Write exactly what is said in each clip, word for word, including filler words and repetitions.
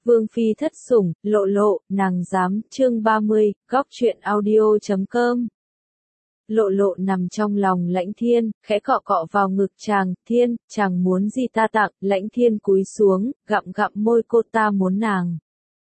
Vương phi thất sủng, lộ lộ, nàng dám, chương ba mươi, góc truyện audio chấm com. Lộ lộ nằm trong lòng Lãnh Thiên, khẽ cọ cọ vào ngực chàng, Thiên, chàng muốn gì ta tặng, Lãnh Thiên cúi xuống, gặm gặm môi cô, ta muốn nàng.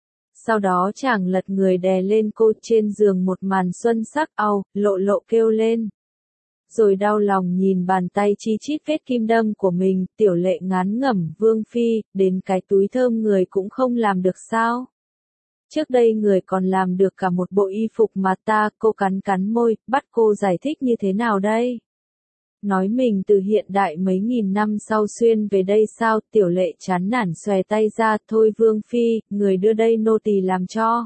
Sau đó chàng lật người đè lên cô, trên giường một màn xuân sắc, au, lộ lộ kêu lên. Rồi đau lòng nhìn bàn tay chi chít vết kim đâm của mình, Tiểu Lệ ngán ngẩm, Vương phi, đến cái túi thơm người cũng không làm được sao? Trước đây người còn làm được cả một bộ y phục mà ta, cô cắn cắn môi, bắt cô giải thích như thế nào đây? Nói mình từ hiện đại mấy nghìn năm sau xuyên về đây sao? Tiểu Lệ chán nản xòe tay ra, thôi Vương phi, người đưa đây nô tỳ làm cho.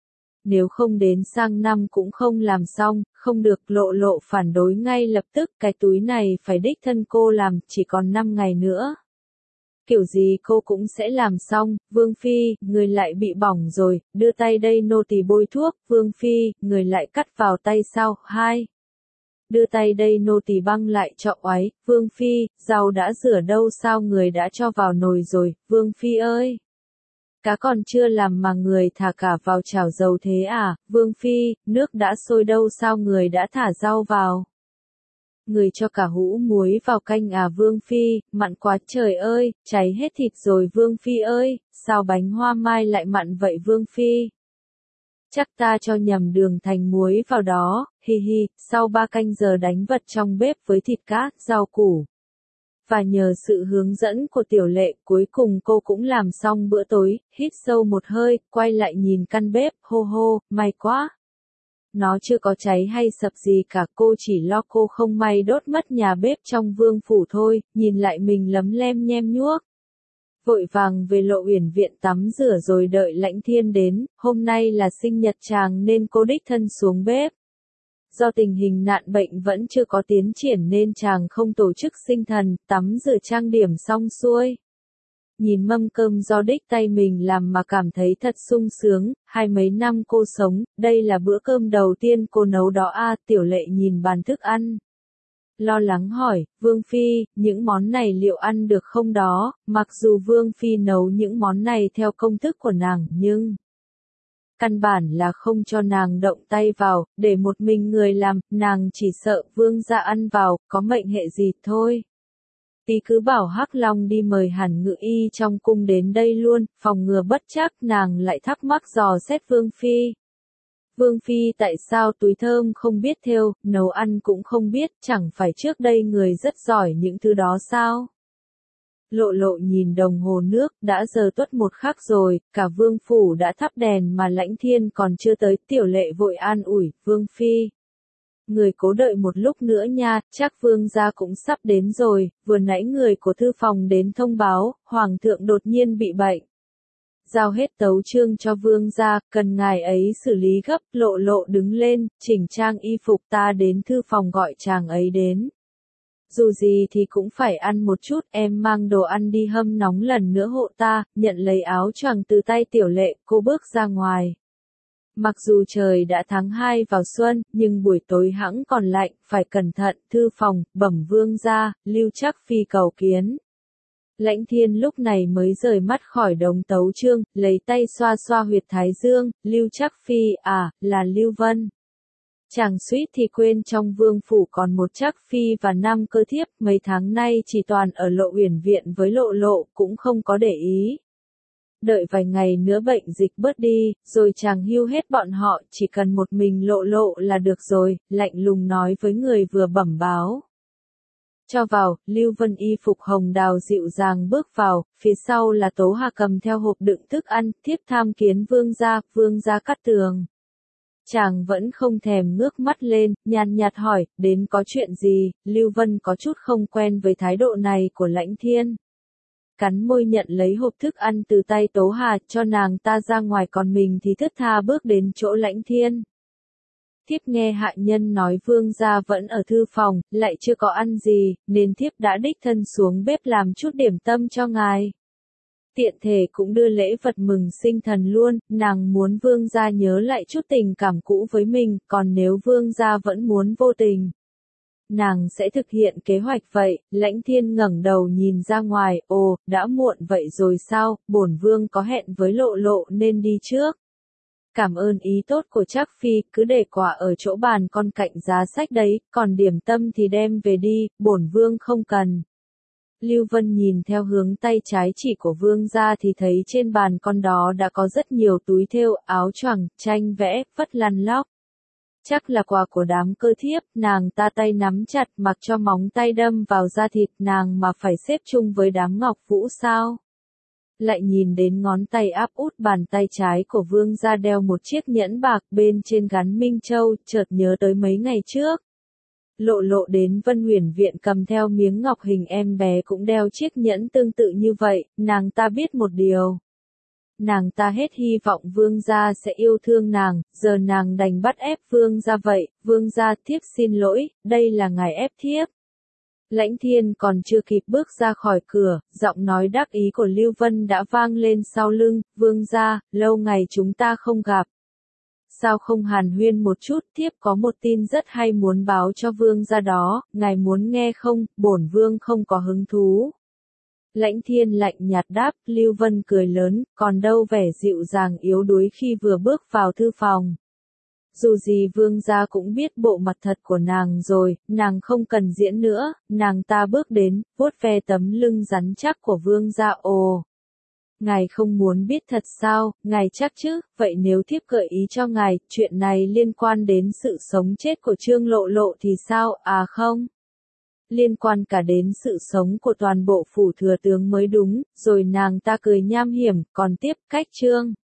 Nếu không đến sang năm cũng không làm xong, không được, lộ lộ phản đối ngay lập tức, cái túi này phải đích thân cô làm, chỉ còn năm ngày nữa. Kiểu gì cô cũng sẽ làm xong, Vương phi, người lại bị bỏng rồi, đưa tay đây nô tỳ bôi thuốc, Vương phi, người lại cắt vào tay sao, hai. Đưa tay đây nô tỳ băng lại cho oái, Vương phi, rau đã rửa đâu sao người đã cho vào nồi rồi, Vương phi ơi. Cá còn chưa làm mà người thả cả vào chảo dầu thế à, Vương phi, nước đã sôi đâu sao người đã thả rau vào. Người cho cả hũ muối vào canh à Vương phi, mặn quá trời ơi, cháy hết thịt rồi Vương phi ơi, sao bánh hoa mai lại mặn vậy Vương phi. Chắc ta cho nhầm đường thành muối vào đó, hi hi, sau ba canh giờ đánh vật trong bếp với thịt cá, rau củ. Và nhờ sự hướng dẫn của Tiểu Lệ, cuối cùng cô cũng làm xong bữa tối, hít sâu một hơi, quay lại nhìn căn bếp, hô hô, may quá. Nó chưa có cháy hay sập gì cả, cô chỉ lo cô không may đốt mất nhà bếp trong vương phủ thôi, nhìn lại mình lấm lem nhem nhuốc. Vội vàng về Lộ Uyển viện tắm rửa rồi đợi Lãnh Thiên đến, hôm nay là sinh nhật chàng nên cô đích thân xuống bếp. Do tình hình nạn bệnh vẫn chưa có tiến triển nên chàng không tổ chức sinh thần, tắm rửa trang điểm xong xuôi. Nhìn mâm cơm do đích tay mình làm mà cảm thấy thật sung sướng, hai mấy năm cô sống, đây là bữa cơm đầu tiên cô nấu đó à, Tiểu Lệ nhìn bàn thức ăn. Lo lắng hỏi, Vương phi, những món này liệu ăn được không đó, mặc dù Vương phi nấu những món này theo công thức của nàng, nhưng căn bản là không cho nàng động tay vào, để một mình người làm, nàng chỉ sợ Vương gia ăn vào, có mệnh hệ gì thôi. Tí cứ bảo Hắc Long đi mời hẳn ngự y trong cung đến đây luôn, phòng ngừa bất chắc, nàng lại thắc mắc dò xét Vương phi. Vương phi tại sao túi thơm không biết thêu, nấu ăn cũng không biết, chẳng phải trước đây người rất giỏi những thứ đó sao? Lộ lộ nhìn đồng hồ nước, đã giờ tuất một khắc rồi, cả vương phủ đã thắp đèn mà Lãnh Thiên còn chưa tới, Tiểu Lệ vội an ủi, Vương phi. Người cố đợi một lúc nữa nha, chắc vương gia cũng sắp đến rồi, vừa nãy người của thư phòng đến thông báo, hoàng thượng đột nhiên bị bệnh. Giao hết tấu chương cho vương gia, cần ngài ấy xử lý gấp, lộ lộ đứng lên, chỉnh trang y phục ta đến thư phòng gọi chàng ấy đến. Dù gì thì cũng phải ăn một chút, em mang đồ ăn đi hâm nóng lần nữa hộ ta, nhận lấy áo choàng từ tay Tiểu Lệ, cô bước ra ngoài. Mặc dù trời đã tháng hai vào xuân, nhưng buổi tối hẵng còn lạnh, phải cẩn thận, thư phòng, bẩm vương gia, Lưu Trắc Phi cầu kiến. Lãnh Thiên lúc này mới rời mắt khỏi đống tấu chương, lấy tay xoa xoa huyệt thái dương, Lưu Trắc Phi, à, là Lưu Vân. Chàng suýt thì quên trong vương phủ còn một Trắc Phi và năm cơ thiếp, mấy tháng nay chỉ toàn ở Lộ Uyển viện với lộ lộ, cũng không có để ý. Đợi vài ngày nữa bệnh dịch bớt đi, rồi chàng hưu hết bọn họ, chỉ cần một mình lộ lộ là được rồi, lạnh lùng nói với người vừa bẩm báo. Cho vào, Lưu Vân y phục hồng đào dịu dàng bước vào, phía sau là Tố Hà cầm theo hộp đựng thức ăn, thiếp tham kiến vương gia, vương gia cắt tường. Chàng vẫn không thèm ngước mắt lên, nhàn nhạt hỏi, đến có chuyện gì, Lưu Vân có chút không quen với thái độ này của Lãnh Thiên. Cắn môi nhận lấy hộp thức ăn từ tay Tố Hà, cho nàng ta ra ngoài còn mình thì thướt tha bước đến chỗ Lãnh Thiên. Thiếp nghe hạ nhân nói vương gia vẫn ở thư phòng, lại chưa có ăn gì, nên thiếp đã đích thân xuống bếp làm chút điểm tâm cho ngài. Tiện thể cũng đưa lễ vật mừng sinh thần luôn, nàng muốn vương gia nhớ lại chút tình cảm cũ với mình, còn nếu vương gia vẫn muốn vô tình. Nàng sẽ thực hiện kế hoạch vậy. Lãnh Thiên ngẩng đầu nhìn ra ngoài, ồ, đã muộn vậy rồi sao, bổn vương có hẹn với Lộ Lộ nên đi trước. Cảm ơn ý tốt của Trác Phi, cứ để quà ở chỗ bàn con cạnh giá sách đấy, còn điểm tâm thì đem về đi, bổn vương không cần. Lưu Vân nhìn theo hướng tay trái chỉ của vương gia thì thấy trên bàn con đó đã có rất nhiều túi thêu, áo choàng, tranh vẽ, vất lăn lóc. Chắc là quà của đám cơ thiếp, nàng ta tay nắm chặt mặc cho móng tay đâm vào da thịt nàng mà phải xếp chung với đám ngọc vũ sao. Lại nhìn đến ngón tay áp út bàn tay trái của vương gia đeo một chiếc nhẫn bạc bên trên gắn Minh Châu, chợt nhớ tới mấy ngày trước. Lộ Lộ đến Vân Huyền Viện cầm theo miếng ngọc hình em bé cũng đeo chiếc nhẫn tương tự như vậy, nàng ta biết một điều. Nàng ta hết hy vọng vương gia sẽ yêu thương nàng, giờ nàng đành bắt ép vương gia vậy, vương gia thiếp xin lỗi, đây là ngài ép thiếp. Lãnh Thiên còn chưa kịp bước ra khỏi cửa, giọng nói đắc ý của Lưu Vân đã vang lên sau lưng, vương gia, lâu ngày chúng ta không gặp. Sao không hàn huyên một chút, thiếp có một tin rất hay muốn báo cho vương gia đó, ngài muốn nghe không, bổn vương không có hứng thú. Lãnh Thiên lạnh nhạt đáp, Lưu Vân cười lớn, còn đâu vẻ dịu dàng yếu đuối khi vừa bước vào thư phòng. Dù gì vương gia cũng biết bộ mặt thật của nàng rồi, nàng không cần diễn nữa, nàng ta bước đến, vuốt ve tấm lưng rắn chắc của vương gia. Ồ, ngài không muốn biết thật sao, ngài chắc chứ, vậy nếu thiếp gợi ý cho ngài, chuyện này liên quan đến sự sống chết của Trương Lộ Lộ thì sao, à không? Liên quan cả đến sự sống của toàn bộ phủ thừa tướng mới đúng, rồi nàng ta cười nham hiểm, còn tiếp cách Trương.